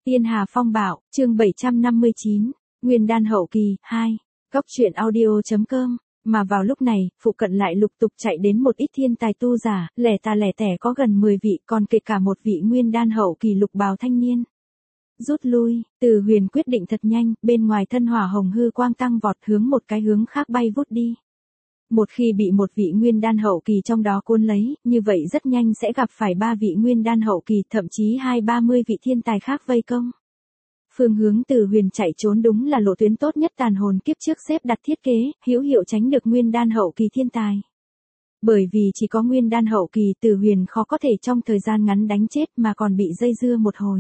Tiên Hà Phong Bạo, chương 759, Nguyên Đan Hậu Kỳ, 2. Góc truyện audio.com. Mà vào lúc này, phụ cận lại lục tục chạy đến một ít thiên tài tu giả, lẻ tà lẻ tẻ có gần 10 vị, còn kể cả một vị Nguyên Đan Hậu Kỳ lục bào thanh niên. Rút lui, Từ Huyền quyết định thật nhanh, bên ngoài thân hỏa hồng hư quang tăng vọt hướng một cái hướng khác bay vút đi. Một khi bị một vị Nguyên Đan Hậu Kỳ trong đó cuốn lấy, như vậy rất nhanh sẽ gặp phải 3 vị Nguyên Đan Hậu Kỳ, thậm chí 20-30 vị thiên tài khác vây công. Phương hướng Từ Huyền chạy trốn đúng là lộ tuyến tốt nhất tàn hồn kiếp trước xếp đặt thiết kế, hữu hiệu tránh được Nguyên Đan Hậu Kỳ thiên tài. Bởi vì chỉ có Nguyên Đan Hậu Kỳ, Từ Huyền khó có thể trong thời gian ngắn đánh chết mà còn bị dây dưa một hồi.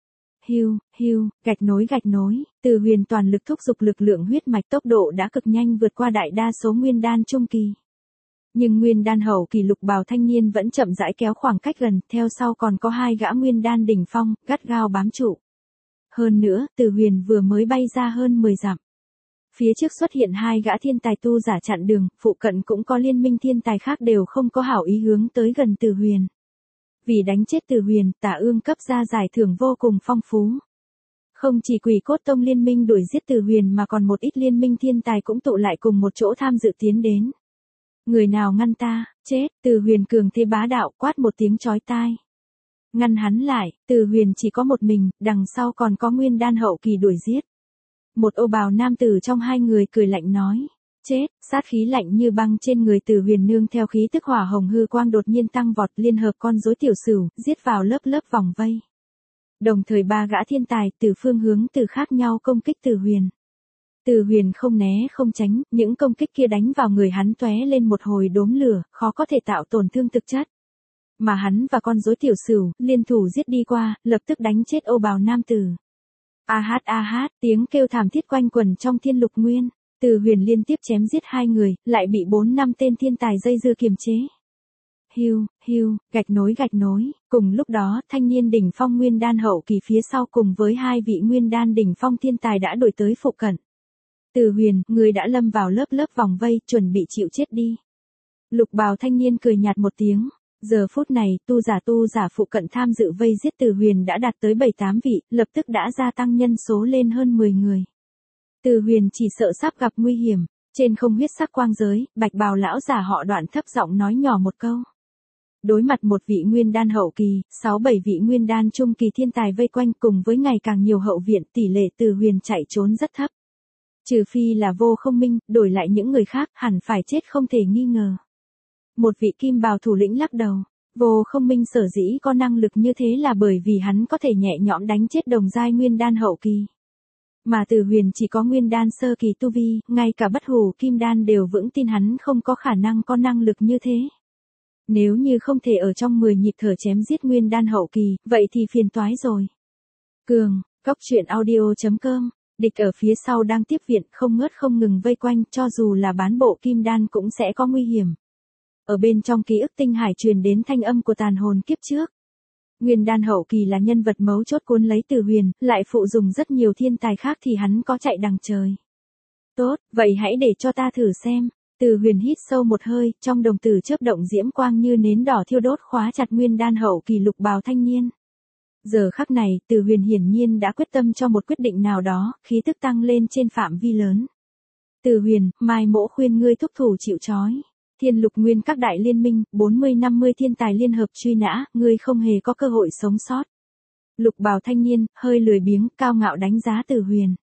Hưu, gạch nối, Từ Huyền toàn lực thúc giục lực lượng huyết mạch, tốc độ đã cực nhanh vượt qua đại đa số Nguyên Đan trung kỳ. Nhưng Nguyên Đan Hậu Kỳ lục bào thanh niên vẫn chậm rãi kéo khoảng cách gần, theo sau còn có 2 gã Nguyên Đan đỉnh phong, gắt gao bám trụ. Hơn nữa, Từ Huyền vừa mới bay ra hơn 10 dặm. Phía trước xuất hiện 2 gã thiên tài tu giả chặn đường, phụ cận cũng có liên minh thiên tài khác đều không có hảo ý hướng tới gần Từ Huyền. Vì đánh chết Từ Huyền, Tả Ương cấp ra giải thưởng vô cùng phong phú. Không chỉ Quỷ Cốt Tông liên minh đuổi giết Từ Huyền mà còn một ít liên minh thiên tài cũng tụ lại cùng một chỗ tham dự tiến đến. Người nào ngăn ta, chết, Từ Huyền cường thế bá đạo quát một tiếng chói tai. Ngăn hắn lại, Từ Huyền chỉ có một mình, đằng sau còn có Nguyên Đan Hậu Kỳ đuổi giết. Một ô bào nam tử trong 2 người cười lạnh nói. Chết, sát khí lạnh như băng trên người Từ Huyền nương theo khí tức hỏa hồng hư quang đột nhiên tăng vọt, liên hợp con rối tiểu sửu, giết vào lớp vòng vây. Đồng thời 3 gã thiên tài từ phương hướng từ khác nhau công kích Từ Huyền. Từ Huyền không né không tránh, những công kích kia đánh vào người hắn tóe lên một hồi đốm lửa, khó có thể tạo tổn thương thực chất. Mà hắn và con rối tiểu sửu liên thủ giết đi qua, lập tức đánh chết ô bào nam tử. A hát, tiếng kêu thảm thiết quanh quẩn trong thiên lục nguyên. Từ Huyền liên tiếp chém giết 2 người, lại bị 4-5 tên thiên tài dây dưa kiềm chế. Hưu, gạch nối, cùng lúc đó, thanh niên đỉnh phong Nguyên Đan Hậu Kỳ phía sau cùng với 2 vị Nguyên Đan đỉnh phong thiên tài đã đuổi tới phụ cận. Từ Huyền, người đã lâm vào lớp vòng vây, chuẩn bị chịu chết đi. Lục bào thanh niên cười nhạt một tiếng. Giờ phút này, tu giả phụ cận tham dự vây giết Từ Huyền đã đạt tới 7-8 vị, lập tức đã gia tăng nhân số lên hơn 10 người. Từ Huyền chỉ sợ sắp gặp nguy hiểm, trên không huyết sắc quang giới, bạch bào lão giả họ Đoạn thấp giọng nói nhỏ một câu. Đối mặt một vị Nguyên Đan Hậu Kỳ, 6-7 vị Nguyên Đan trung kỳ thiên tài vây quanh cùng với ngày càng nhiều hậu viện, tỷ lệ Từ Huyền chạy trốn rất thấp. Trừ phi là Vô Không Minh, đổi lại những người khác hẳn phải chết không thể nghi ngờ. Một vị kim bào thủ lĩnh lắc đầu. Vô Không Minh sở dĩ có năng lực như thế là bởi vì hắn có thể nhẹ nhõm đánh chết đồng giai Nguyên Đan Hậu Kỳ. Mà Từ Huyền chỉ có Nguyên Đan sơ kỳ tu vi, ngay cả bất hủ kim đan đều vững tin hắn không có khả năng có năng lực như thế. Nếu như không thể ở trong 10 nhịp thở chém giết Nguyên Đan Hậu Kỳ, vậy thì phiền toái rồi. Cường, góc truyện audio.com, địch ở phía sau đang tiếp viện không ngớt không ngừng vây quanh, cho dù là bán bộ kim đan cũng sẽ có nguy hiểm. Ở bên trong ký ức tinh hải truyền đến thanh âm của tàn hồn kiếp trước. Nguyên Đan Hậu Kỳ là nhân vật mấu chốt cuốn lấy Từ Huyền, lại phụ dùng rất nhiều thiên tài khác thì hắn có chạy đằng trời. Tốt, vậy hãy để cho ta thử xem. Từ Huyền hít sâu một hơi, trong đồng tử chớp động diễm quang như nến đỏ thiêu đốt khóa chặt Nguyên Đan Hậu Kỳ lục bào thanh niên. Giờ khắc này, Từ Huyền hiển nhiên đã quyết tâm cho một quyết định nào đó, khí tức tăng lên trên phạm vi lớn. Từ Huyền, Mai Mỗ khuyên ngươi thúc thủ chịu trói. Thiên lục nguyên các đại liên minh, 40-50 thiên tài liên hợp truy nã, ngươi không hề có cơ hội sống sót. Lục bào thanh niên, hơi lười biếng, cao ngạo đánh giá Từ Huyền.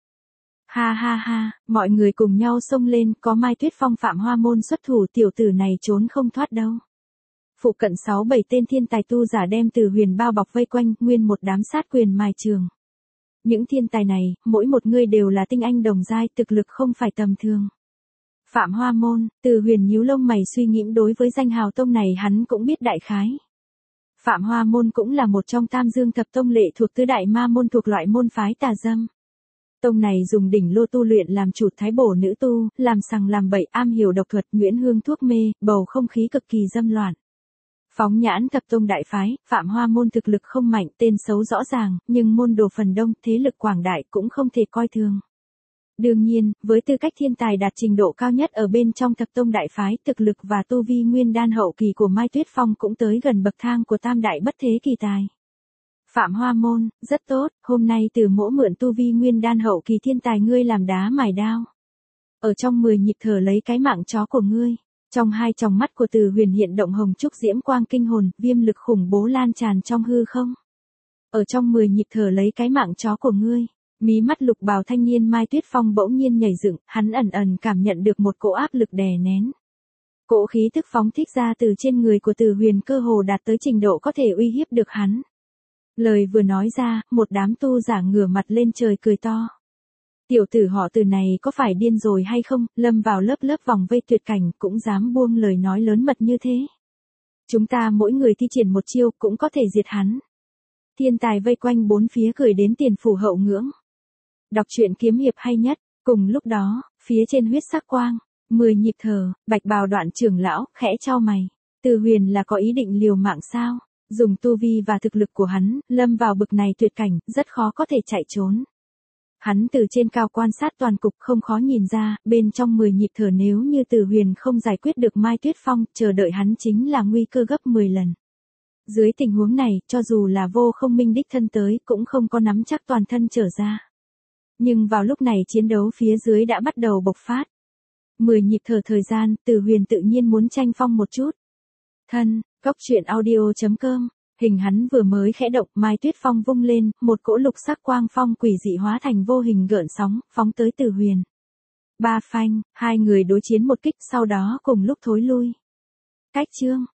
Ha, mọi người cùng nhau xông lên, có Mai Tuyết Phong Phạm Hoa Môn xuất thủ, tiểu tử này trốn không thoát đâu. Phụ cận 6-7 tên thiên tài tu giả đem Từ Huyền bao bọc vây quanh, nguyên một đám sát quyền mài trường. Những thiên tài này, mỗi một người đều là tinh anh đồng giai, thực lực không phải tầm thường. Phạm Hoa Môn, Từ Huyền nhíu lông mày suy nghĩ, đối với danh hào tông này hắn cũng biết đại khái. Phạm Hoa Môn cũng là một trong Tam Dương thập tông lệ thuộc tứ đại ma môn thuộc loại môn phái tà dâm. Tông này dùng đỉnh lô tu luyện làm chủ thái bổ nữ tu, làm sằng làm bậy, am hiểu độc thuật, nhuyễn hương thuốc mê, bầu không khí cực kỳ dâm loạn. Phóng nhãn thập tông đại phái, Phạm Hoa Môn thực lực không mạnh, tên xấu rõ ràng, nhưng môn đồ phần đông, thế lực quảng đại cũng không thể coi thường. Đương nhiên, với tư cách thiên tài đạt trình độ cao nhất ở bên trong thập tông đại phái, thực lực và tu vi Nguyên Đan Hậu Kỳ của Mai Tuyết Phong cũng tới gần bậc thang của tam đại bất thế kỳ tài. Phạm Hoa Môn, rất tốt, hôm nay Từ Mỗ mượn tu vi nguyên đan hậu kỳ thiên tài ngươi làm đá mài đao. Ở trong 10 nhịp thở lấy cái mạng chó của ngươi. Trong hai tròng mắt của Từ Huyền hiện động hồng trúc diễm quang kinh hồn, viêm lực khủng bố lan tràn trong hư không. Ở trong 10 nhịp thở lấy cái mạng chó của ngươi. Mí mắt lục bào thanh niên Mai Tuyết Phong bỗng nhiên nhảy dựng, hắn ẩn ẩn cảm nhận được một cỗ áp lực đè nén. Cỗ khí tức phóng thích ra từ trên người của Từ Huyền cơ hồ đạt tới trình độ có thể uy hiếp được hắn. Lời vừa nói ra, một đám tu giả ngửa mặt lên trời cười to. Tiểu tử họ Từ này có phải điên rồi hay không, lâm vào lớp lớp vòng vây tuyệt cảnh cũng dám buông lời nói lớn mật như thế. Chúng ta mỗi người thi triển một chiêu cũng có thể diệt hắn. Thiên tài vây quanh bốn phía cười đến tiền phủ hậu ngưỡng. Đọc truyện kiếm hiệp hay nhất, cùng lúc đó, phía trên huyết sắc quang, 10 nhịp thở, bạch bào đoạn trưởng lão, khẽ chau mày. Từ Huyền là có ý định liều mạng sao? Dùng tu vi và thực lực của hắn, lâm vào bực này tuyệt cảnh, rất khó có thể chạy trốn. Hắn từ trên cao quan sát toàn cục không khó nhìn ra, bên trong 10 nhịp thở nếu như Từ Huyền không giải quyết được Mai Tuyết Phong, chờ đợi hắn chính là nguy cơ gấp 10 lần. Dưới tình huống này, cho dù là Vô Không Minh đích thân tới, cũng không có nắm chắc toàn thân trở ra. Nhưng vào lúc này chiến đấu phía dưới đã bắt đầu bộc phát. 10 nhịp thở thời gian, Từ Huyền tự nhiên muốn tranh phong một chút. Thân, góc truyện audio.com, hình hắn vừa mới khẽ động, Mai Tuyết Phong vung lên, một cỗ lục sắc quang phong quỷ dị hóa thành vô hình gợn sóng, phóng tới Từ Huyền. Ba phanh, hai người đối chiến một kích sau đó cùng lúc thối lui. Cách chương.